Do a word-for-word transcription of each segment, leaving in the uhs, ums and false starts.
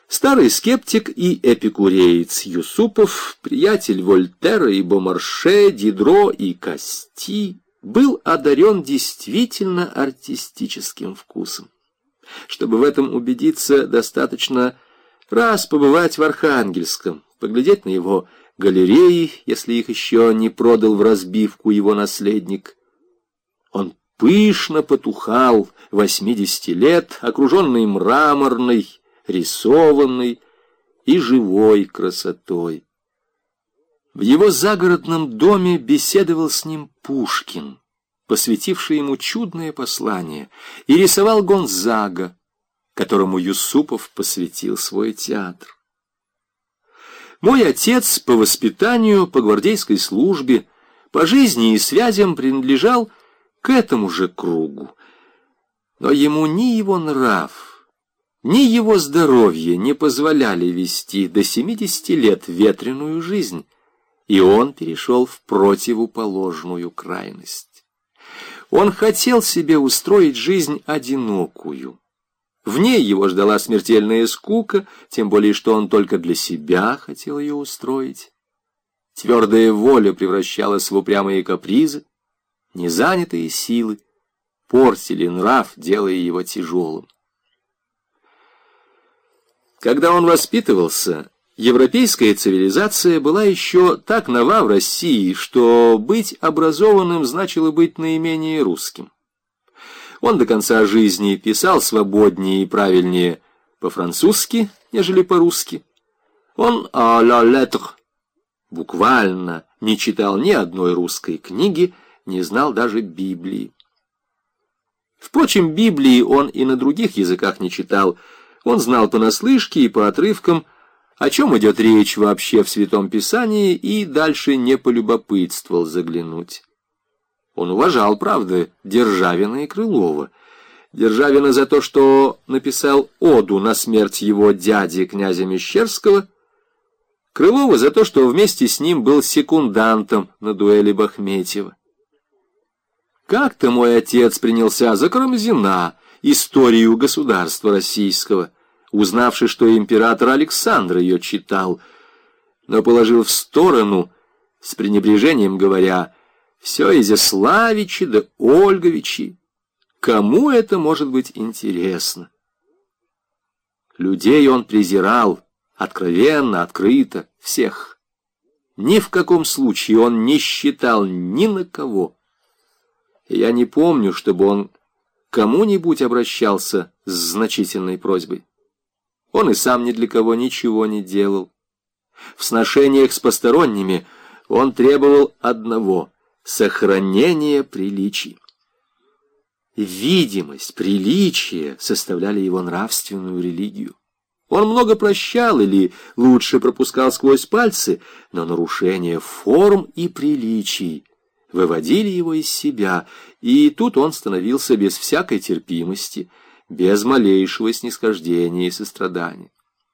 Старый скептик и эпикуреец Юсупов, приятель Вольтера и Бомарше, Дидро и Касти, был одарен действительно артистическим вкусом. Чтобы в этом убедиться, достаточно раз побывать в Архангельском, поглядеть на его галереи, если их еще не продал в разбивку его наследник. Он пышно потухал, восьмидесяти лет, окруженный мраморной, рисованной и живой красотой. В его загородном доме беседовал с ним Пушкин, посвятивший ему чудное послание, и рисовал Гонзага, которому Юсупов посвятил свой театр. Мой отец по воспитанию, по гвардейской службе, по жизни и связям принадлежал к этому же кругу. Но ему ни его нрав, ни его здоровье не позволяли вести до семидесяти лет ветреную жизнь, и он перешел в противоположную крайность. Он хотел себе устроить жизнь одинокую. В ней его ждала смертельная скука, тем более, что он только для себя хотел ее устроить. Твердая воля превращалась в упрямые капризы, незанятые силы портили нрав, делая его тяжелым. Когда он воспитывался, европейская цивилизация была еще так нова в России, что быть образованным значило быть наименее русским. Он до конца жизни писал свободнее и правильнее по-французски, нежели по-русски. Он à la lettre буквально не читал ни одной русской книги, не знал даже Библии. Впрочем, Библии он и на других языках не читал. Он знал понаслышке и по отрывкам, о чем идет речь вообще в Святом Писании, и дальше не полюбопытствовал заглянуть. Он уважал, правда, Державина и Крылова. Державина за то, что написал оду на смерть его дяди, князя Мещерского, Крылова за то, что вместе с ним был секундантом на дуэли Бахметьева. Как-то мой отец принялся за Карамзина, историю государства российского, узнавши, что император Александр ее читал, но положил в сторону, с пренебрежением говоря: «Все Изяславичи да Ольговичи. Кому это может быть интересно?» Людей он презирал, откровенно, открыто, всех. Ни в каком случае он не считал ни на кого. Я не помню, чтобы он кому-нибудь обращался с значительной просьбой. Он и сам ни для кого ничего не делал. В сношениях с посторонними он требовал одного — сохранения приличий. Видимость, приличия составляли его нравственную религию. Он много прощал или лучше пропускал сквозь пальцы, но нарушение форм и приличий выводили его из себя, и тут он становился без всякой терпимости, без малейшего снисхождения и сострадания.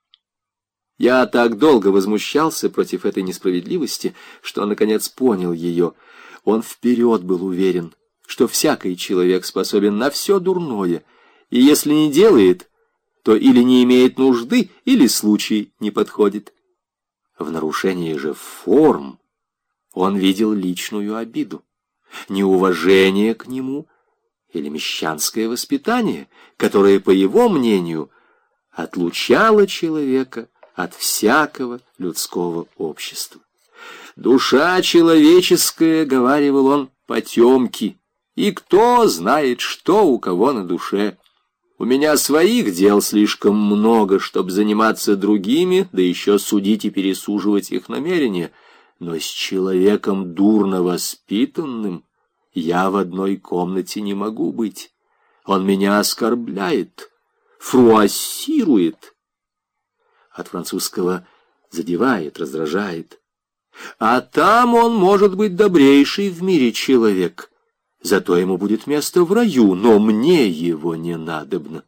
Я так долго возмущался против этой несправедливости, что, наконец, понял ее. Он вперед был уверен, что всякий человек способен на все дурное, и если не делает, то или не имеет нужды, или случай не подходит. В нарушении же форм он видел личную обиду, неуважение к нему или мещанское воспитание, которое, по его мнению, отлучало человека от всякого людского общества. «Душа человеческая, — говаривал он, — потемки, и кто знает, что у кого на душе. У меня своих дел слишком много, чтобы заниматься другими, да еще судить и пересуживать их намерения, но с человеком дурно воспитанным я в одной комнате не могу быть. Он меня оскорбляет, фруассирует». От французского задевает, раздражает. А там он может быть добрейший в мире человек. Зато ему будет место в раю, но мне его не надобно.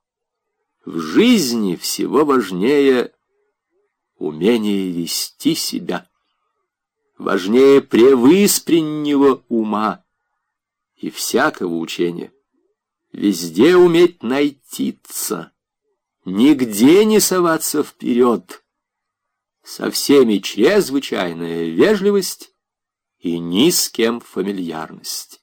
В жизни всего важнее умение вести себя. Важнее превыспреннего ума и всякого учения. Везде уметь найтиться, нигде не соваться вперед, со всеми чрезвычайная вежливость и ни с кем фамильярность.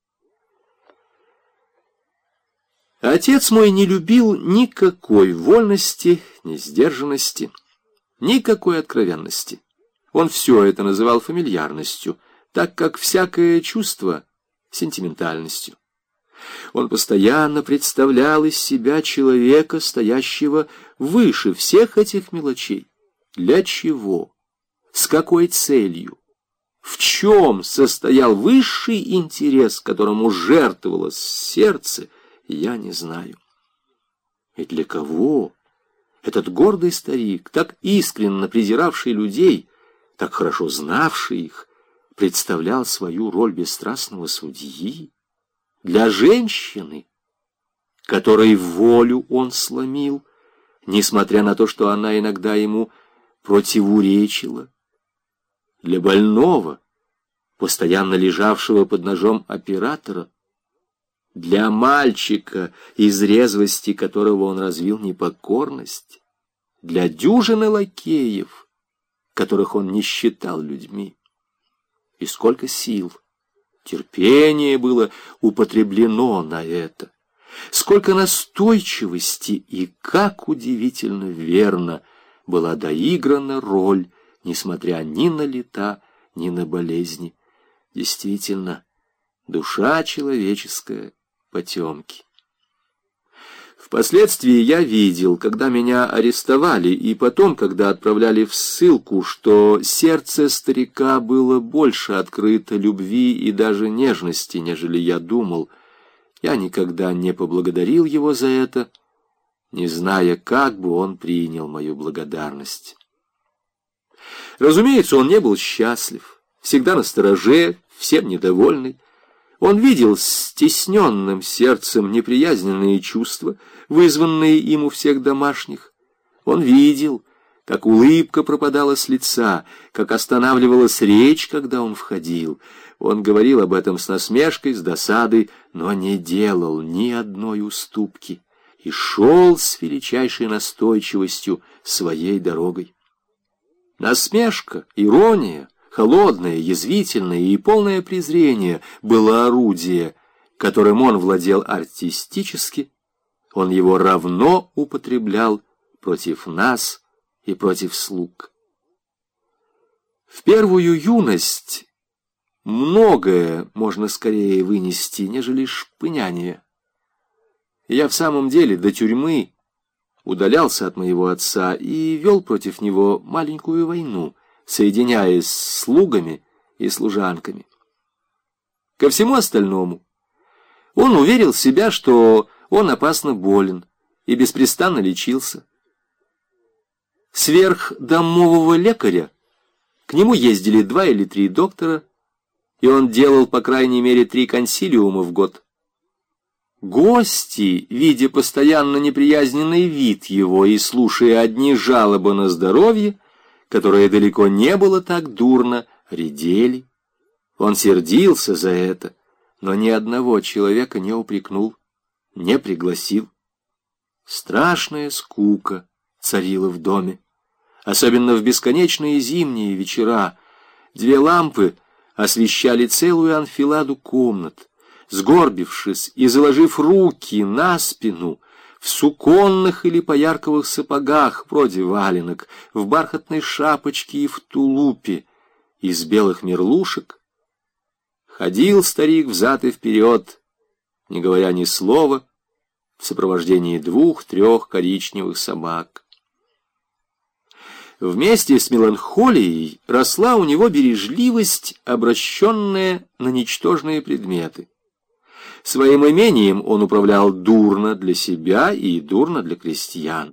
Отец мой не любил никакой вольности, ни сдержанности, никакой откровенности. Он все это называл фамильярностью, так как всякое чувство — сентиментальностью. Он постоянно представлял из себя человека, стоящего выше всех этих мелочей. Для чего? С какой целью? В чем состоял высший интерес, которому жертвовалось сердце, я не знаю. И для кого этот гордый старик, так искренно презиравший людей, так хорошо знавший их, представлял свою роль бесстрастного судьи? Для женщины, которой волю он сломил, несмотря на то, что она иногда ему противоречила. Для больного, постоянно лежавшего под ножом оператора, для мальчика, из резвости которого он развил непокорность, для дюжины лакеев, которых он не считал людьми. И сколько сил, терпения было употреблено на это, сколько настойчивости и как удивительно верно была доиграна роль, несмотря ни на лета, ни на болезни. Действительно, душа человеческая потемки. Впоследствии я видел, когда меня арестовали, и потом, когда отправляли в ссылку, что сердце старика было больше открыто любви и даже нежности, нежели я думал. Я никогда не поблагодарил его за это, не зная, как бы он принял мою благодарность. Разумеется, он не был счастлив, всегда настороже, всем недовольный. Он видел стесненным сердцем неприязненные чувства, вызванные им у всех домашних. Он видел, как улыбка пропадала с лица, как останавливалась речь, когда он входил. Он говорил об этом с насмешкой, с досадой, но не делал ни одной уступки и шел с величайшей настойчивостью своей дорогой. Насмешка, ирония, холодное, язвительное и полное презрение было орудие, которым он владел артистически. Он его равно употреблял против нас и против слуг. В первую юность многое можно скорее вынести, нежели шпыняние. Я в самом деле до тюрьмы удалялся от моего отца и вел против него маленькую войну, соединяясь с слугами и служанками. Ко всему остальному он уверил себя, что он опасно болен, и беспрестанно лечился. Сверх домового лекаря к нему ездили два или три доктора, и он делал по крайней мере три консилиума в год. Гости, видя постоянно неприязненный вид его и слушая одни жалобы на здоровье, которое далеко не было так дурно, редели. Он сердился за это, но ни одного человека не упрекнул, не пригласил. Страшная скука царила в доме, особенно в бесконечные зимние вечера. Две лампы освещали целую анфиладу комнат. Сгорбившись и заложив руки на спину, в суконных или поярковых сапогах, вроде валенок, в бархатной шапочке и в тулупе из белых мерлушек, ходил старик взад и вперед, не говоря ни слова, в сопровождении двух-трех коричневых собак. Вместе с меланхолией росла у него бережливость, обращенная на ничтожные предметы. Своим имением он управлял дурно для себя и дурно для крестьян.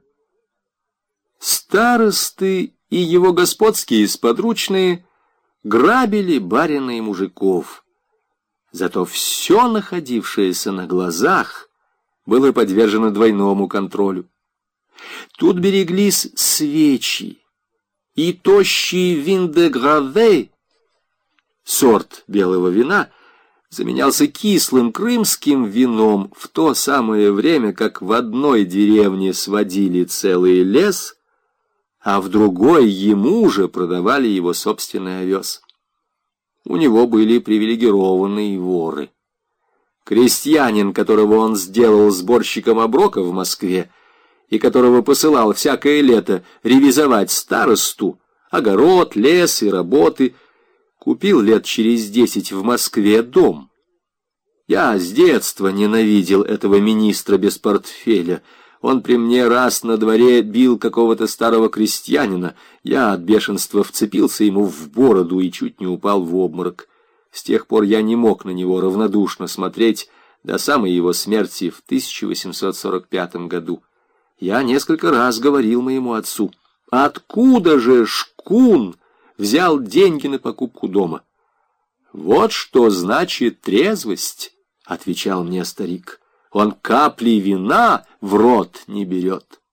Старосты и его господские сподручные грабили барина и мужиков. Зато все находившееся на глазах было подвержено двойному контролю. Тут береглись свечи, и тощий вин де граве, сорт белого вина, заменялся кислым крымским вином в то самое время, как в одной деревне сводили целый лес, а в другой ему же продавали его собственный овес. У него были привилегированные воры. Крестьянин, которого он сделал сборщиком оброка в Москве и которого посылал всякое лето ревизовать старосту, огород, лес и работы, купил лет через десять в Москве дом. Я с детства ненавидел этого министра без портфеля. Он при мне раз на дворе бил какого-то старого крестьянина. Я от бешенства вцепился ему в бороду и чуть не упал в обморок. С тех пор я не мог на него равнодушно смотреть до самой его смерти в тысяча восемьсот сорок пятом году. Я несколько раз говорил моему отцу: «Откуда же Шкун взял деньги на покупку дома?» «Вот что значит трезвость», — отвечал мне старик. «Он капли вина в рот не берет».